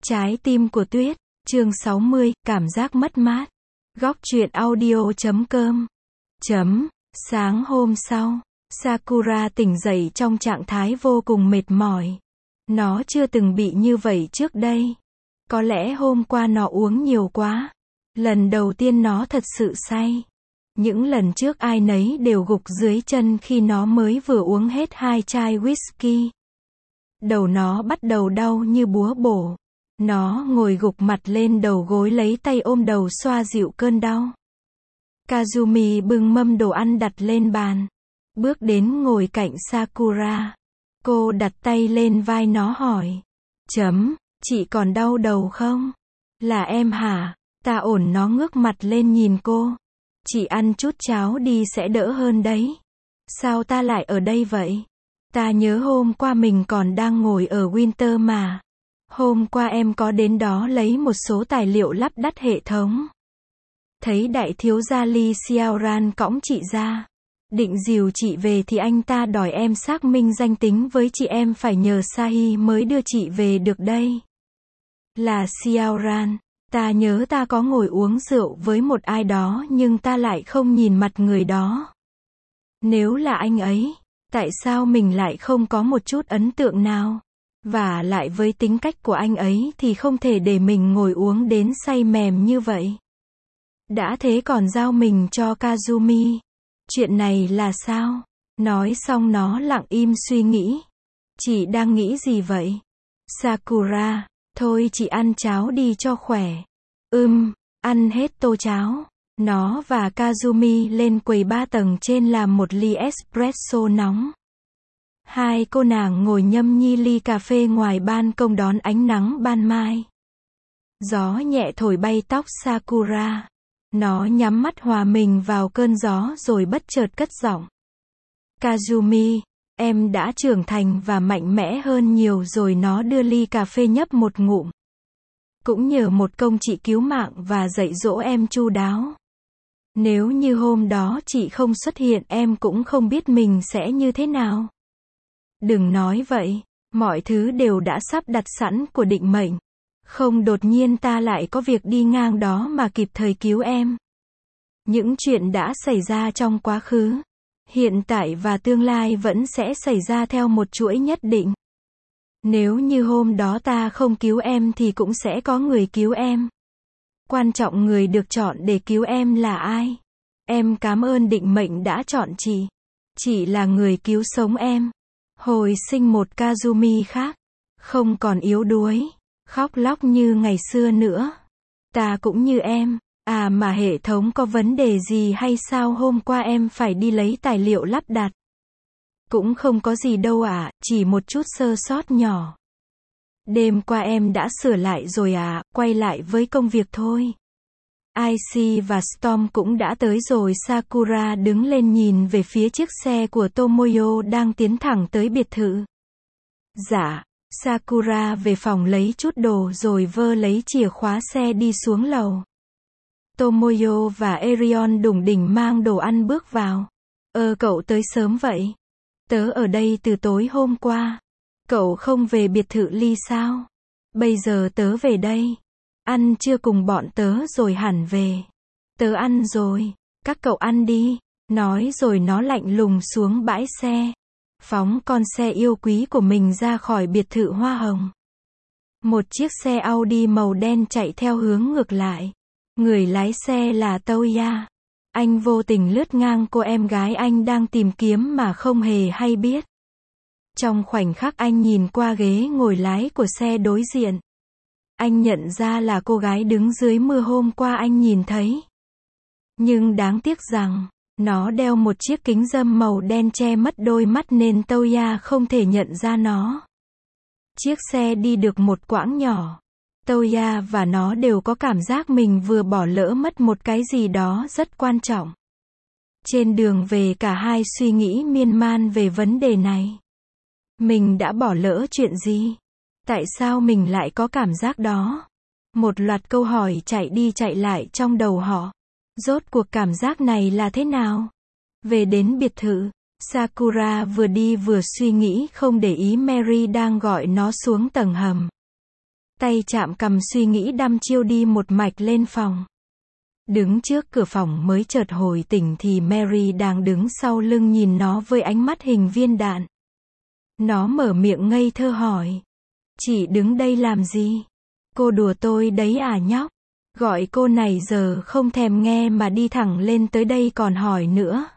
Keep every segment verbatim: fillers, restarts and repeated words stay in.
Trái tim của tuyết, chương sáu mươi, cảm giác mất mát. Góc truyện audio chấm com. Chấm, sáng hôm sau, Sakura tỉnh dậy trong trạng thái vô cùng mệt mỏi. Nó chưa từng bị như vậy trước đây. Có lẽ hôm qua nó uống nhiều quá. Lần đầu tiên nó thật sự say. Những lần trước ai nấy đều gục dưới chân khi nó mới vừa uống hết hai chai whisky. Đầu nó bắt đầu đau như búa bổ. Nó ngồi gục mặt lên đầu gối lấy tay ôm đầu xoa dịu cơn đau. Kazumi bưng mâm đồ ăn đặt lên bàn. Bước đến ngồi cạnh Sakura. Cô đặt tay lên vai nó hỏi. Chấm, chị còn đau đầu không? Là em hả? Ta ổn. Nó ngước mặt lên nhìn cô. Chị ăn chút cháo đi sẽ đỡ hơn đấy. Sao ta lại ở đây vậy? Ta nhớ hôm qua mình còn đang ngồi ở Winter mà. Hôm qua em có đến đó lấy một số tài liệu lắp đặt hệ thống. Thấy đại thiếu gia Lee Xiaoran cõng chị ra. Định dìu chị về thì anh ta đòi em xác minh danh tính với chị, em phải nhờ Sahi mới đưa chị về được đây. Là Xiaoran. Ta nhớ ta có ngồi uống rượu với một ai đó nhưng ta lại không nhìn mặt người đó. Nếu là anh ấy, tại sao mình lại không có một chút ấn tượng nào? Và lại với tính cách của anh ấy thì không thể để mình ngồi uống đến say mềm như vậy. Đã thế còn giao mình cho Kazumi. Chuyện này là sao? Nói xong nó lặng im suy nghĩ. Chị đang nghĩ gì vậy? Sakura, thôi chị ăn cháo đi cho khỏe. Ừm, ăn hết tô cháo. Nó và Kazumi lên quầy ba tầng trên làm một ly espresso nóng. Hai cô nàng ngồi nhâm nhi ly cà phê ngoài ban công đón ánh nắng ban mai. Gió nhẹ thổi bay tóc Sakura. Nó nhắm mắt hòa mình vào cơn gió rồi bất chợt cất giọng. Kazumi, em đã trưởng thành và mạnh mẽ hơn nhiều rồi. Nó đưa ly cà phê nhấp một ngụm. Cũng nhờ một công chị cứu mạng và dạy dỗ em chu đáo. Nếu như hôm đó chị không xuất hiện em cũng không biết mình sẽ như thế nào. Đừng nói vậy, mọi thứ đều đã sắp đặt sẵn của định mệnh. Không đột nhiên ta lại có việc đi ngang đó mà kịp thời cứu em. Những chuyện đã xảy ra trong quá khứ, hiện tại và tương lai vẫn sẽ xảy ra theo một chuỗi nhất định. Nếu như hôm đó ta không cứu em thì cũng sẽ có người cứu em. Quan trọng người được chọn để cứu em là ai? Em cảm ơn định mệnh đã chọn chị. Chị là người cứu sống em. Hồi sinh một Kazumi khác. Không còn yếu đuối, khóc lóc như ngày xưa nữa. Ta cũng như em. À mà hệ thống có vấn đề gì hay sao hôm qua em phải đi lấy tài liệu lắp đặt? Cũng không có gì đâu ạ, à, chỉ một chút sơ sót nhỏ. Đêm qua em đã sửa lại rồi à, quay lại với công việc thôi. Icy và Storm cũng đã tới rồi. Sakura đứng lên nhìn về phía chiếc xe của Tomoyo đang tiến thẳng tới biệt thự. Dạ, Sakura về phòng lấy chút đồ rồi vơ lấy chìa khóa xe đi xuống lầu. Tomoyo và Erion đủng đỉnh mang đồ ăn bước vào. Ơ cậu tới sớm vậy? Tớ ở đây từ tối hôm qua. Cậu không về biệt thự Ly sao? Bây giờ tớ về đây. Ăn chưa cùng bọn tớ rồi hẳn về. Tớ ăn rồi, các cậu ăn đi. Nói rồi nó lạnh lùng xuống bãi xe. Phóng con xe yêu quý của mình ra khỏi biệt thự hoa hồng. Một chiếc xe Audi màu đen chạy theo hướng ngược lại. Người lái xe là Toya. Anh vô tình lướt ngang cô em gái anh đang tìm kiếm mà không hề hay biết. Trong khoảnh khắc anh nhìn qua ghế ngồi lái của xe đối diện. Anh nhận ra là cô gái đứng dưới mưa hôm qua anh nhìn thấy. Nhưng đáng tiếc rằng, nó đeo một chiếc kính râm màu đen che mất đôi mắt nên Toya không thể nhận ra nó. Chiếc xe đi được một quãng nhỏ. Toya và nó đều có cảm giác mình vừa bỏ lỡ mất một cái gì đó rất quan trọng. Trên đường về cả hai suy nghĩ miên man về vấn đề này. Mình đã bỏ lỡ chuyện gì? Tại sao mình lại có cảm giác đó? Một loạt câu hỏi chạy đi chạy lại trong đầu họ. Rốt cuộc cảm giác này là thế nào? Về đến biệt thự, Sakura vừa đi vừa suy nghĩ không để ý Mary đang gọi nó xuống tầng hầm. Tay chạm cầm suy nghĩ đăm chiêu đi một mạch lên phòng. Đứng trước cửa phòng mới chợt hồi tỉnh thì Mary đang đứng sau lưng nhìn nó với ánh mắt hình viên đạn. Nó mở miệng ngây thơ hỏi. Chị đứng đây làm gì? Cô đùa tôi đấy à nhóc? Gọi cô này giờ không thèm nghe mà đi thẳng lên tới đây còn hỏi nữa.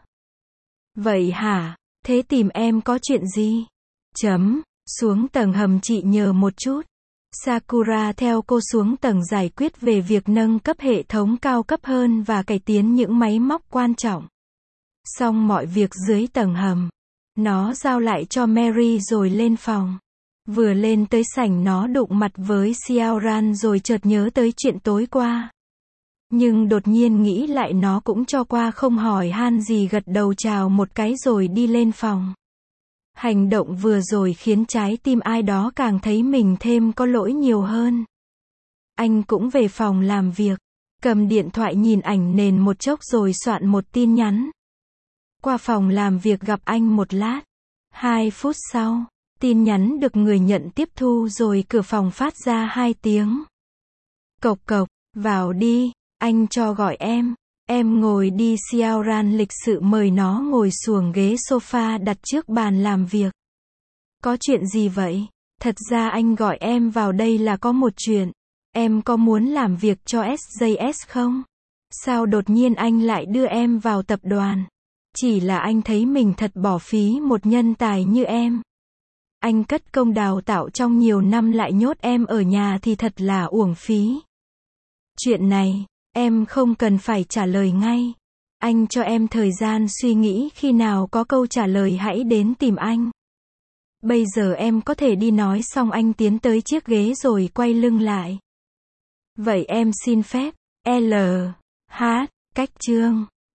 Vậy hả? Thế tìm em có chuyện gì? Chấm. Xuống tầng hầm chị nhờ một chút. Sakura theo cô xuống tầng giải quyết về việc nâng cấp hệ thống cao cấp hơn và cải tiến những máy móc quan trọng. Xong mọi việc dưới tầng hầm, nó giao lại cho Mary rồi lên phòng. Vừa lên tới sảnh nó đụng mặt với Xiaoran rồi chợt nhớ tới chuyện tối qua. Nhưng đột nhiên nghĩ lại nó cũng cho qua không hỏi han gì, gật đầu chào một cái rồi đi lên phòng. Hành động vừa rồi khiến trái tim ai đó càng thấy mình thêm có lỗi nhiều hơn. Anh cũng về phòng làm việc, cầm điện thoại nhìn ảnh nền một chốc rồi soạn một tin nhắn. Qua phòng làm việc gặp anh một lát. Hai phút sau, tin nhắn được người nhận tiếp thu rồi cửa phòng phát ra hai tiếng. Cộc cộc, vào đi, anh cho gọi em. Em ngồi đi. Xiaoran lịch sự mời nó ngồi xuống ghế sofa đặt trước bàn làm việc. Có chuyện gì vậy? Thật ra anh gọi em vào đây là có một chuyện. Em có muốn làm việc cho ét gi ét không? Sao đột nhiên anh lại đưa em vào tập đoàn? Chỉ là anh thấy mình thật bỏ phí một nhân tài như em. Anh cất công đào tạo trong nhiều năm lại nhốt em ở nhà thì thật là uổng phí. Chuyện này, em không cần phải trả lời ngay. Anh cho em thời gian suy nghĩ, khi nào có câu trả lời hãy đến tìm anh. Bây giờ em có thể đi. Nói xong anh tiến tới chiếc ghế rồi quay lưng lại. Vậy em xin phép. L. H. Cách chương